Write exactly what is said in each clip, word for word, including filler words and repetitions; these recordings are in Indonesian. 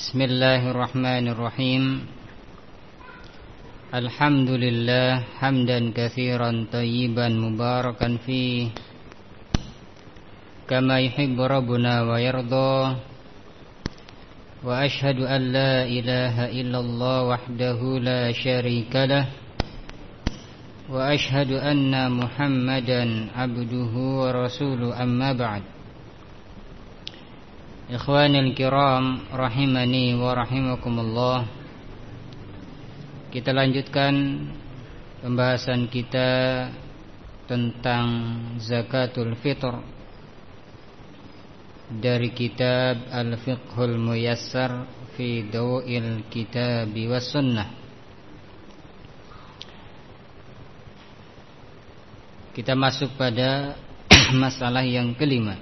Bismillahirrahmanirrahim. Alhamdulillah hamdan katsiran thayyiban mubarakan fi kama yuhibbu rabbuna wa yarda. Wa ashhadu an la ilaha illallah wahdahu la syarika lah. Wa ashhadu anna Muhammadan abduhu wa rasuluhu, amma ba'd. Ikhwanil kiram rahimani wa rahimakumullah. Kita lanjutkan pembahasan kita tentang zakatul fitr dari kitab Al-Fiqhul Muyassar fi Dawa'il Kitabi was Sunnah. Kita masuk pada masalah yang kelima.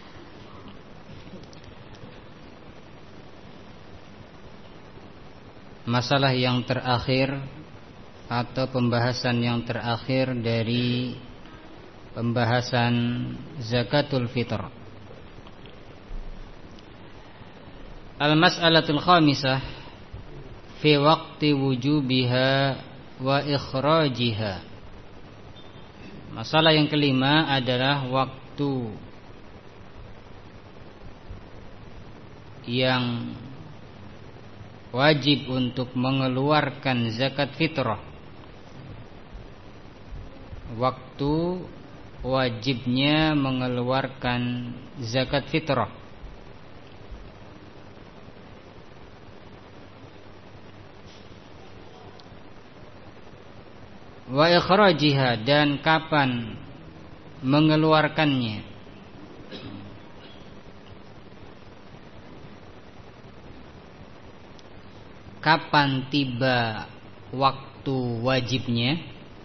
Masalah yang terakhir atau pembahasan yang terakhir dari pembahasan zakatul fitr. Al-mas'alatul khamisah fi waqti wujubiha wa ikhrajiha. Masalah yang kelima adalah waktu yang wajib untuk mengeluarkan zakat fitrah. Waktu wajibnya mengeluarkan zakat fitrah. Wa ikhrajiha, dan kapan mengeluarkannya. Kapan tiba waktu wajibnya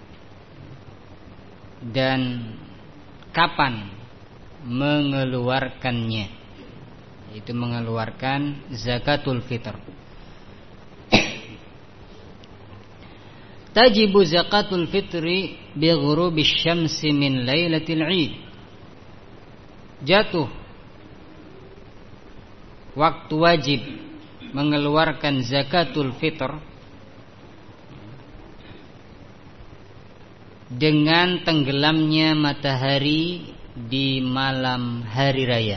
dan kapan mengeluarkannya, yaitu mengeluarkan zakatul fitr. Tajibu zakatul fitri bi ghurubis syamsi min lailatil Id. Jatuh waktu wajib mengeluarkan zakatul fitr dengan tenggelamnya matahari di malam hari raya.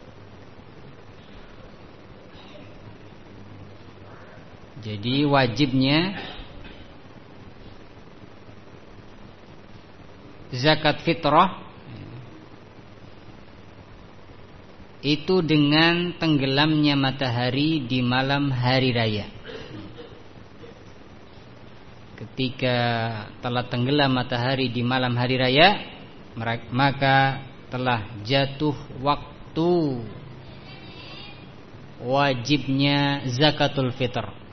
Jadi wajibnya zakat fitrah itu dengan tenggelamnya matahari di malam hari raya. Ketika telah tenggelam matahari di malam hari raya, maka telah jatuh waktu wajibnya zakatul fitr.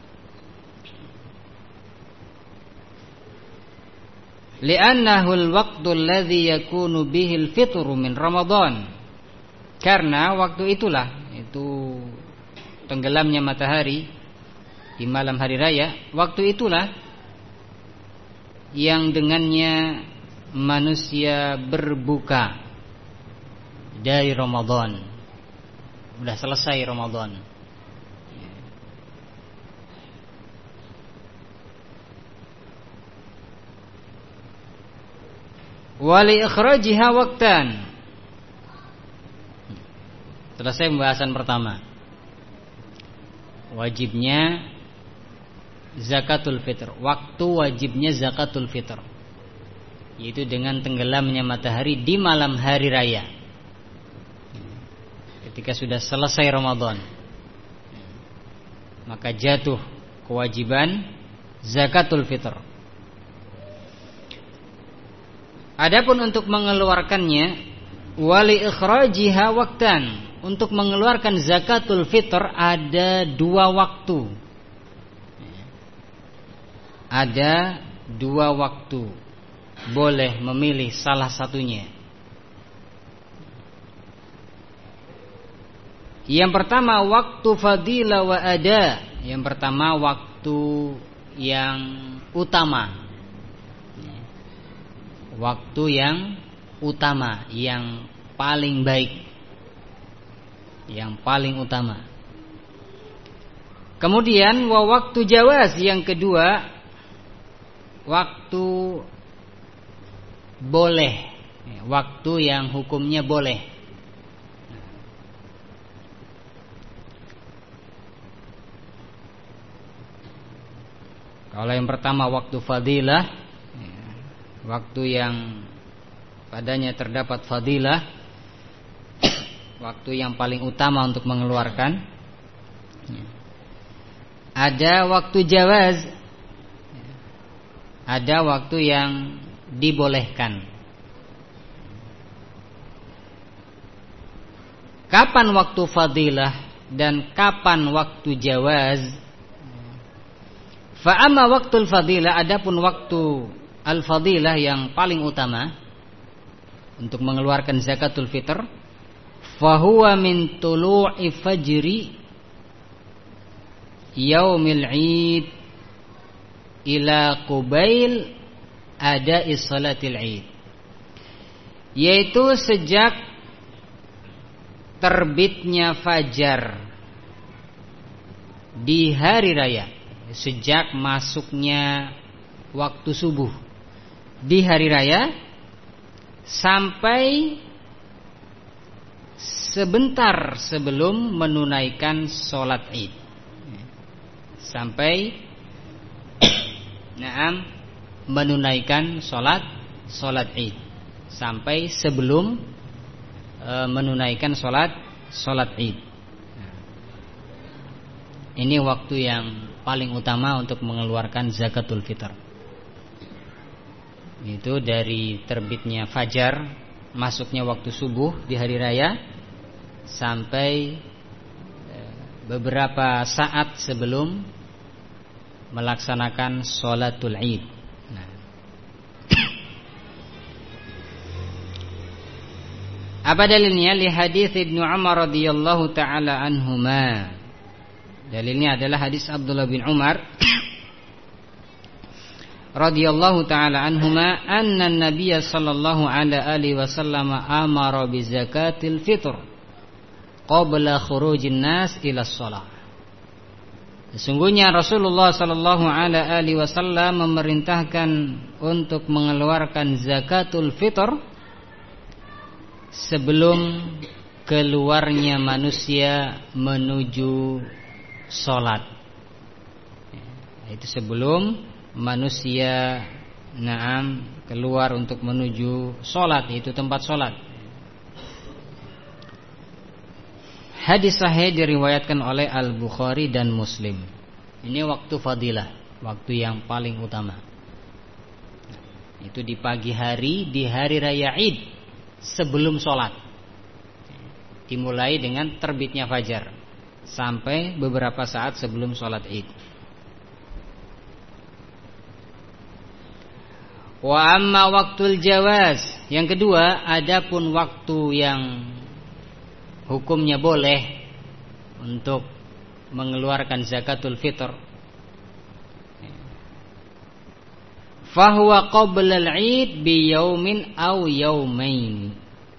Li'annahu al-waqtu alladhi yakunu bihi al-fitru min Ramadan. Karena waktu itulah, itu tenggelamnya matahari di malam hari raya, waktu itulah yang dengannya manusia berbuka dari Ramadan. Sudah selesai Ramadan. Wali ikhrajiha waqtan. Selesai pembahasan pertama. Wajibnya zakatul fitr. Waktu wajibnya zakatul fitr, yaitu dengan tenggelamnya matahari di malam hari raya, ketika sudah selesai Ramadan, maka jatuh kewajiban zakatul fitr. Adapun untuk mengeluarkannya, wali ikhrajiha waqtan, untuk mengeluarkan zakatul fitr ada dua waktu. Ada dua waktu. Boleh memilih salah satunya. Yang pertama waktu fadilah wa ada. Yang pertama waktu yang utama. Waktu yang utama, yang paling baik, yang paling utama. Kemudian wa waktu jawaz yang kedua, waktu boleh, waktu yang hukumnya boleh. Kalau yang pertama waktu fadilah, waktu yang padanya terdapat fadilah, waktu yang paling utama untuk mengeluarkan. Ada waktu jawaz, ada waktu yang dibolehkan. Kapan waktu fadilah dan kapan waktu jawaz? Fa amma waktul fadilah, adapun waktu al-fadilah yang paling utama untuk mengeluarkan zakatul fitr, fahuwa min tulu'i fajri yaumil 'id ila qubail ada'i salatil 'id, yaitu sejak terbitnya fajar di hari raya, sejak masuknya waktu subuh di hari raya sampai sebentar sebelum menunaikan sholat id, sampai naam menunaikan sholat sholat id, sampai sebelum e, menunaikan sholat sholat id. Ini waktu yang paling utama untuk mengeluarkan zakatul fitr. Itu dari terbitnya fajar, masuknya waktu subuh di hari raya, sampai beberapa saat sebelum melaksanakan sholatul id. Nah. Apa dalilnya? Li hadits Ibnu Umar radhiyallahu taala anhuma. Dalilnya adalah hadis Abdullah bin Umar radhiyallahu taala anhuma, anna an-nabiy sallallahu alaihi wasallam amara bi zakatil fitr qabla khurujin nas ila shalah. Sesungguhnya Rasulullah sallallahu alaihi wasallam memerintahkan untuk mengeluarkan zakatul fitr sebelum keluarnya manusia menuju sholat. Itu sebelum manusia naam keluar untuk menuju sholat, itu tempat sholat. Hadis sahih diriwayatkan oleh Al-Bukhari dan Muslim. Ini waktu fadilah, waktu yang paling utama. Itu di pagi hari, di hari raya Id, sebelum sholat. Dimulai dengan terbitnya fajar sampai beberapa saat sebelum sholat id. Wa amma waktul jawaz, yang kedua, adapun waktu yang hukumnya boleh untuk mengeluarkan zakatul fitr, fahuwa qabla al-id bi yaumin aw yaumain,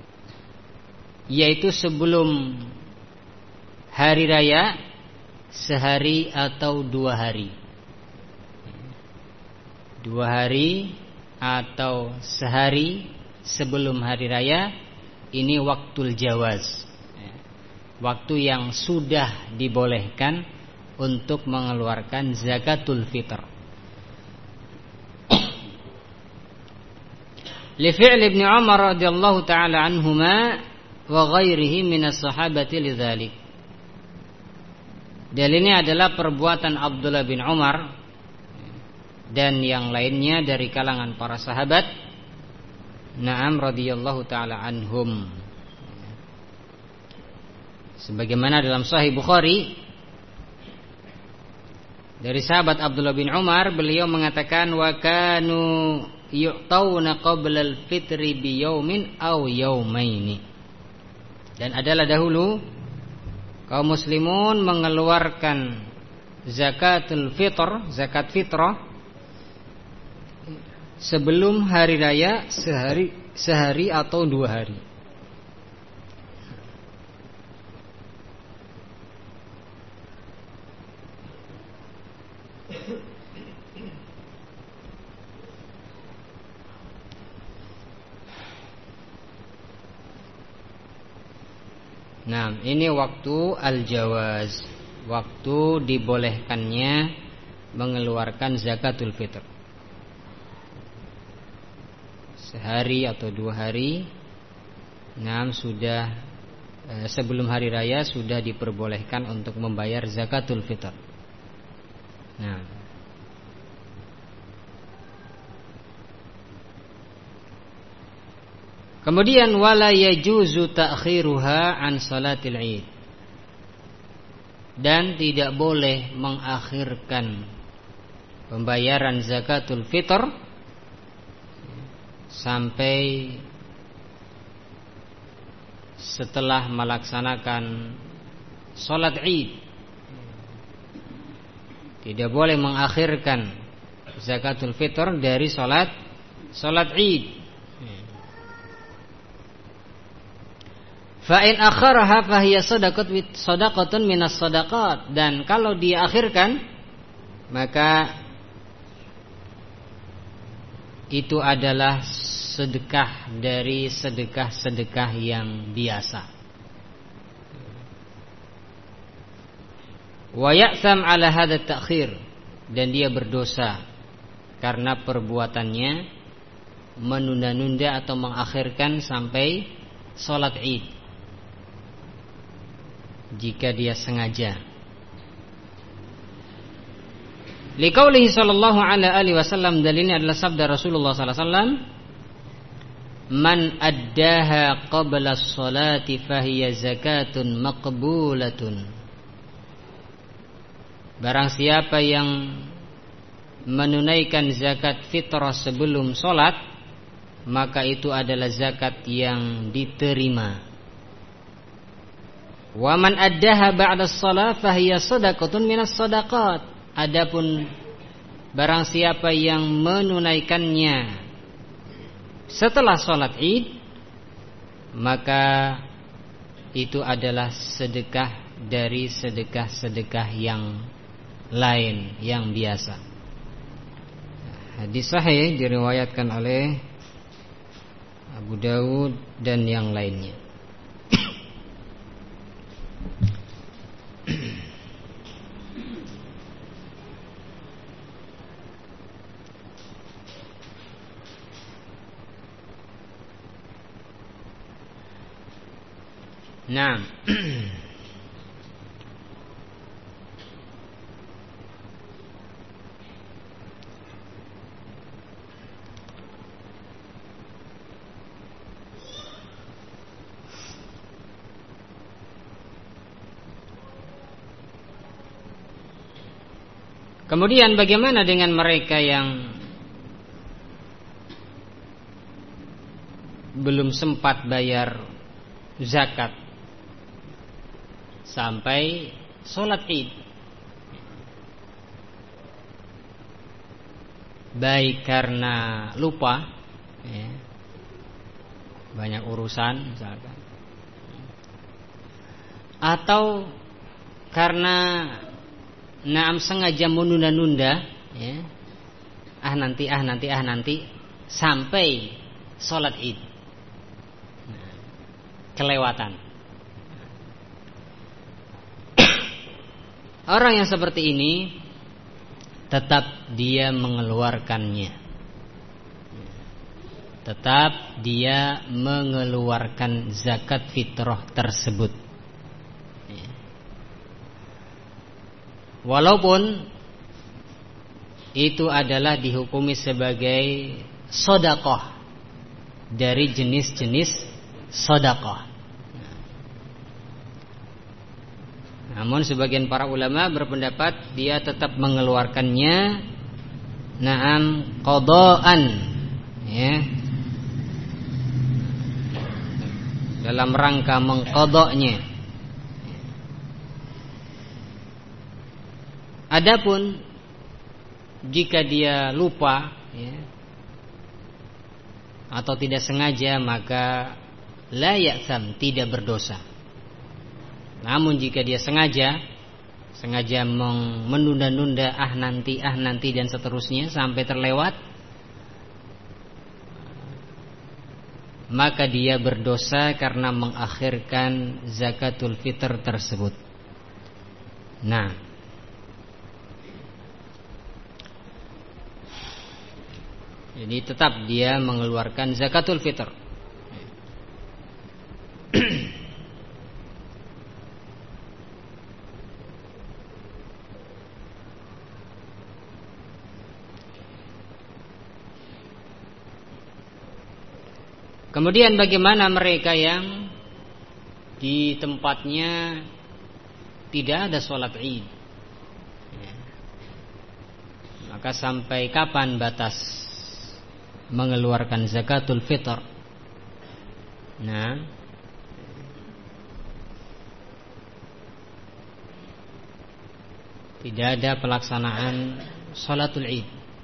yaitu sebelum hari raya sehari atau dua hari. Dua hari atau sehari sebelum hari raya, ini waktul jawaz, waktu yang sudah dibolehkan untuk mengeluarkan zakatul fitr. Li fi'li Ibnu Umar radhiyallahu taala anhuma wa ghairihi minas sahabati lidzalik. Dalilnya adalah perbuatan Abdullah bin Umar dan yang lainnya dari kalangan para sahabat, na'am, radhiyallahu taala anhum. Sebagaimana dalam Sahih Bukhari dari sahabat Abdullah bin Umar, beliau mengatakan wa kanu yu'tauna qabla al-fitri bi yaumin aw yaumaini. Dan adalah dahulu kaum muslimun mengeluarkan zakatul fitr, zakat fitrah, sebelum hari raya sehari sehari atau dua hari. Nah, ini waktu al-jawaz, waktu dibolehkannya mengeluarkan zakatul fitr. Sehari atau dua hari, nah sudah eh, sebelum hari raya sudah diperbolehkan untuk membayar zakatul fitr. Nah, kemudian wala yajuzu ta'khiruha an salatil Id. Dan tidak boleh mengakhirkan pembayaran zakatul fitr sampai setelah melaksanakan salat Id. Tidak boleh mengakhirkan zakatul fitr dari salat salat Id. Fa in akharaha fa hiya sadaqat sadaqatun minas sadaqat. Dan kalau dia akhirkan, maka itu adalah sedekah dari sedekah-sedekah yang biasa. Wa ya'tham ala hadha ta'khir, dan dia berdosa karena perbuatannya menunda-nunda atau mengakhirkan sampai salat Id. Jika dia sengaja. Liqaulihi sallallahu alaihi wasallam, dalilnya adalah sabda Rasulullah sallallahu alaihi wasallam, man addaha qabla as-salati fahiya zakatun maqbulatun. Barang siapa yang menunaikan zakat fitrah sebelum salat, maka itu adalah zakat yang diterima. Wa man addaha ba'da shalah fahiya shadaqatun minas shadaqat. Adapun barang siapa yang menunaikannya setelah salat Id, maka itu adalah sedekah dari sedekah-sedekah yang lain, yang biasa. Hadis sahih diriwayatkan oleh Abu Dawud dan yang lainnya. Nah, kemudian bagaimana dengan mereka yang belum sempat bayar zakat sampai sholat Id, baik karena lupa, ya, banyak urusan misalkan, atau karena naam sengaja menunda-nunda, ya, ah nanti ah nanti ah nanti sampai sholat Id, nah, kelewatan. Orang yang seperti ini tetap dia mengeluarkannya, tetap dia mengeluarkan zakat fitrah tersebut, walaupun itu adalah dihukumi sebagai sedekah dari jenis-jenis sedekah. Namun sebagian para ulama berpendapat dia tetap mengeluarkannya na'am qadaan, ya, dalam rangka mengqadanya. Adapun jika dia lupa, ya, atau tidak sengaja, maka la ya'tham, tidak berdosa. Namun jika dia sengaja sengaja menunda-nunda, ah nanti, ah nanti dan seterusnya sampai terlewat, maka dia berdosa karena mengakhirkan zakatul fitr tersebut. Nah, jadi tetap dia mengeluarkan zakatul fitr. Kemudian bagaimana mereka yang di tempatnya tidak ada sholat Id? Ya. Maka sampai kapan batas mengeluarkan zakatul fitr? Nah, tidak ada pelaksanaan sholatul Id.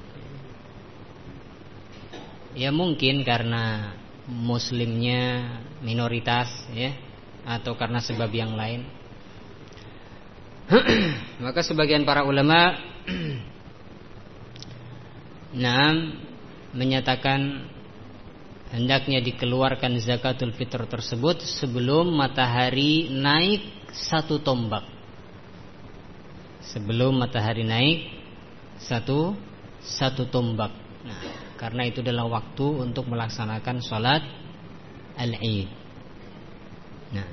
Ya mungkin karena muslimnya minoritas, ya, atau karena sebab yang lain. Maka sebagian para ulama nah menyatakan hendaknya dikeluarkan zakatul fitr tersebut sebelum matahari naik satu tombak. Sebelum matahari naik satu satu tombak. Nah, karena itu adalah waktu untuk melaksanakan sholat al-Id. Nah,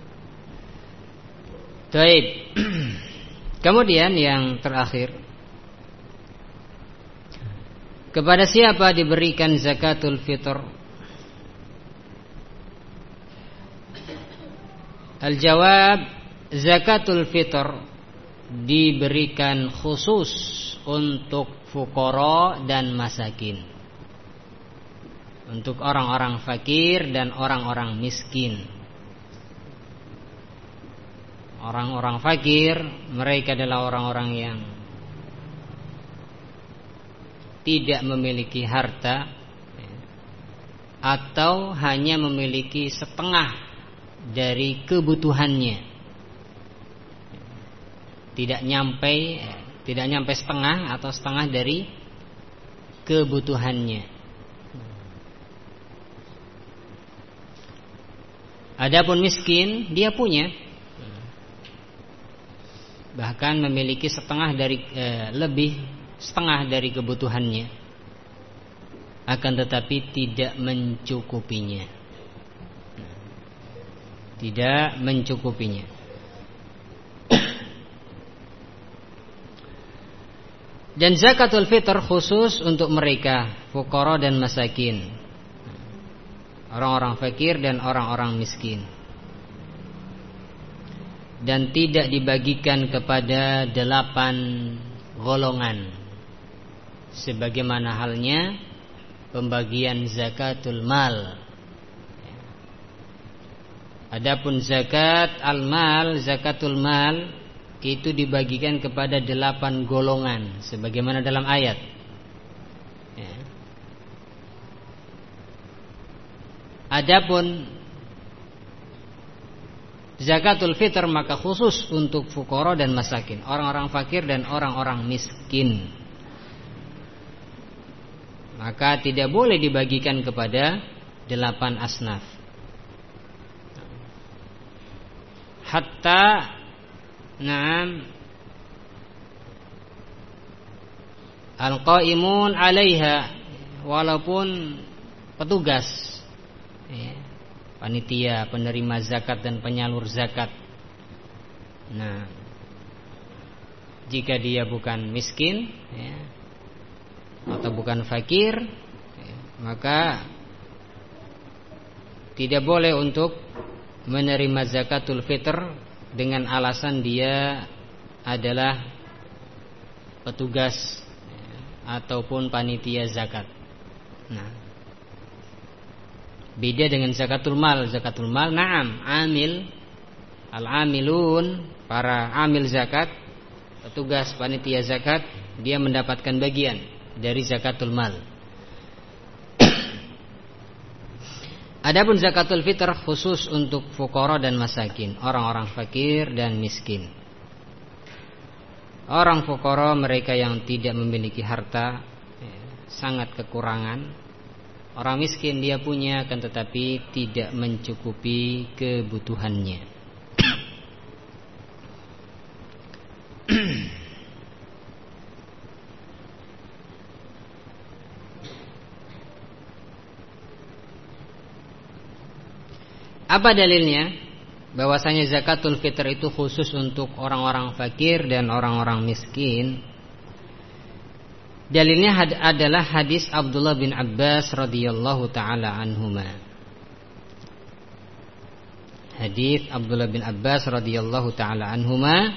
baik. Kemudian yang terakhir, kepada siapa diberikan zakatul fitr? Al-jawab, zakatul fitr diberikan khusus untuk fuqara dan masakin, untuk orang-orang fakir dan orang-orang miskin. Orang-orang fakir, mereka adalah orang-orang yang tidak memiliki harta atau hanya memiliki setengah dari kebutuhannya. Tidak nyampe Tidak nyampe setengah atau setengah dari kebutuhannya. Adapun miskin, dia punya, bahkan memiliki setengah dari eh, lebih setengah dari kebutuhannya, akan tetapi tidak mencukupinya. Tidak mencukupinya. Dan zakatul fitr khusus untuk mereka fuqara dan masakin, orang-orang fakir dan orang-orang miskin, dan tidak dibagikan kepada delapan golongan sebagaimana halnya pembagian zakatul mal. Adapun zakat al-mal, zakatul mal itu dibagikan kepada delapan golongan sebagaimana dalam ayat, ya. Adapun zakatul fitr maka khusus untuk fuqara dan masakin, orang-orang fakir dan orang-orang miskin. Maka tidak boleh dibagikan kepada delapan asnaf. Hatta Naam al-qaimun 'alaiha, walaupun petugas, ya, panitia penerima zakat dan penyalur zakat. Nah, jika dia bukan miskin, ya, atau bukan fakir, ya, maka tidak boleh untuk menerima zakatul fitr dengan alasan dia adalah petugas, ya, ataupun panitia zakat. Nah, beda dengan zakatul mal. Zakatul mal, na'am, amil, al-amilun, para amil zakat, petugas panitia zakat, dia mendapatkan bagian dari zakatul mal. Adapun zakatul fitr khusus untuk fuqara dan masakin, orang-orang fakir dan miskin. Orang fuqara mereka yang tidak memiliki harta, ya, sangat kekurangan. Orang miskin dia punya akan tetapi tidak mencukupi kebutuhannya. Apa dalilnya? Bahwasanya zakatul fitr itu khusus untuk orang-orang fakir dan orang-orang miskin. Dalilnya had- adalah hadis Abdullah bin Abbas radhiyallahu taala anhuma. Hadis Abdullah bin Abbas radhiyallahu taala anhuma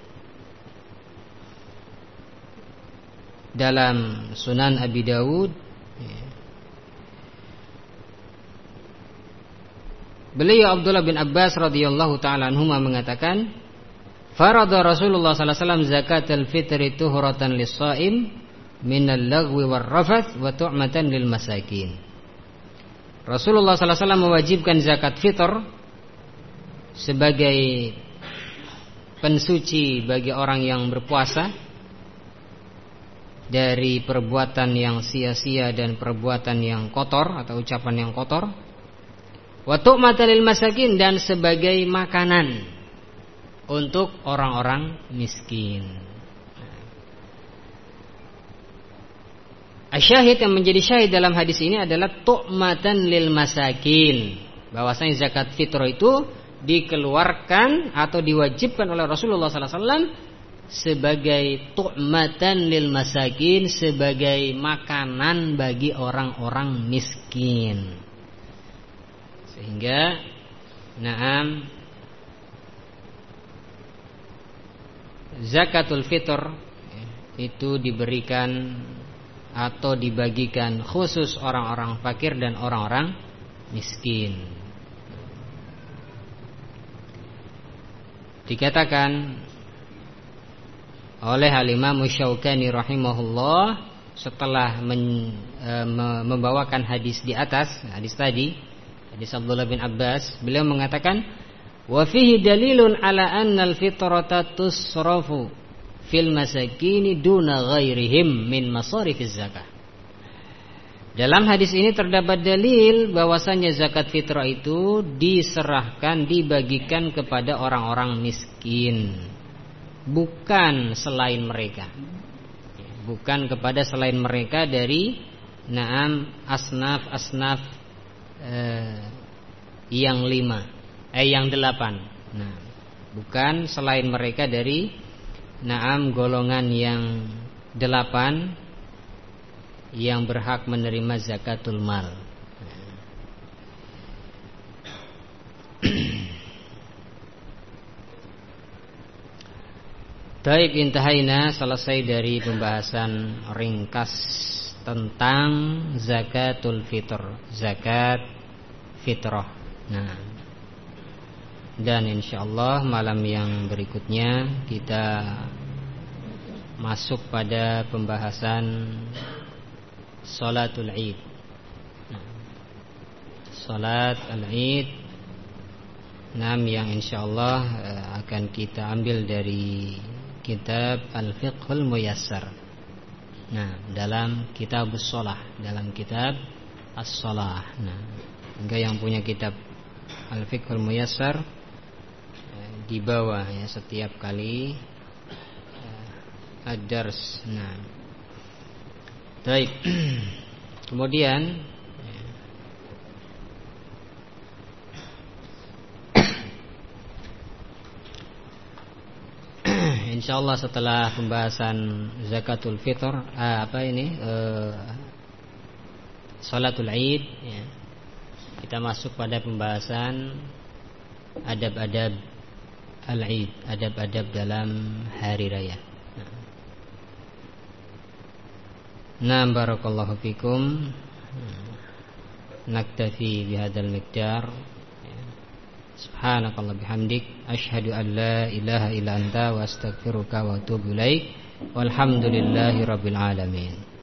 dalam Sunan Abi Dawud. Beliau Abdullah bin Abbas radhiyallahu taala anhuma mengatakan, "Farada Rasulullah sallallahu alaihi wasallam zakatul fitri tuhuratan lis-shaim minal lagwi war-rafath wa tu'matan lil masakin." Rasulullah sallallahu alaihi wasallam mewajibkan zakat fitr sebagai pensuci bagi orang yang berpuasa dari perbuatan yang sia-sia dan perbuatan yang kotor atau ucapan yang kotor. Wa tu'matan lil masakin, dan sebagai makanan untuk orang-orang miskin. Asyahid yang menjadi syahid dalam hadis ini adalah tu'matan lil masakin, bahwasanya zakat fitrah itu dikeluarkan atau diwajibkan oleh Rasulullah sallallahu alaihi wasallam sebagai tu'matan lil masakin, sebagai makanan bagi orang-orang miskin. Sehingga na'am zakatul fitr itu diberikan atau dibagikan khusus orang-orang fakir dan orang-orang miskin. Dikatakan oleh Al-Imam Syaukani rahimahullah setelah men, e, membawakan hadis di atas, hadis tadi, hadis Abdullah bin Abbas, beliau mengatakan, wa fihi dalilun ala anna al-fitrata tusrafu fil masakini duna ghairihim min masarifiz zakah. Dalam hadis ini terdapat dalil bahwasanya zakat fitrah itu diserahkan, dibagikan kepada orang-orang miskin, bukan selain mereka, bukan kepada selain mereka dari naam asnaf-asnaf Eh, yang lima, eh yang delapan. Nah, bukan selain mereka dari naam golongan yang delapan yang berhak menerima zakatul mal. Taib intahaina, selesai dari pembahasan ringkas tentang zakatul fitr, zakat fitrah. Nah, dan insyaallah malam yang berikutnya kita masuk pada pembahasan salatul Id. Nah, salat al-Id, enam yang insyaallah akan kita ambil dari kitab Al-Fiqhul Muyassar. Nah, dalam kitab as-shalah, dalam kitab as-shalah. Nah, hingga yang punya kitab Al-Fiqhul Muyassar di bawah ya setiap kali ad-dars. Nah, baik. Kemudian insyaallah setelah pembahasan zakatul fitr, eh, apa ini eh, salatul Id ya, kita masuk pada pembahasan adab-adab al-Id, adab-adab dalam hari raya. Nah, barakallahu fikum. Naktafi bihadzal miqdar. Subhanakallah bihamdik, asyhadu an la ilaha illa anta wa astaghfiruka wa atubu ilaik. Walhamdulillahi rabbil alamin.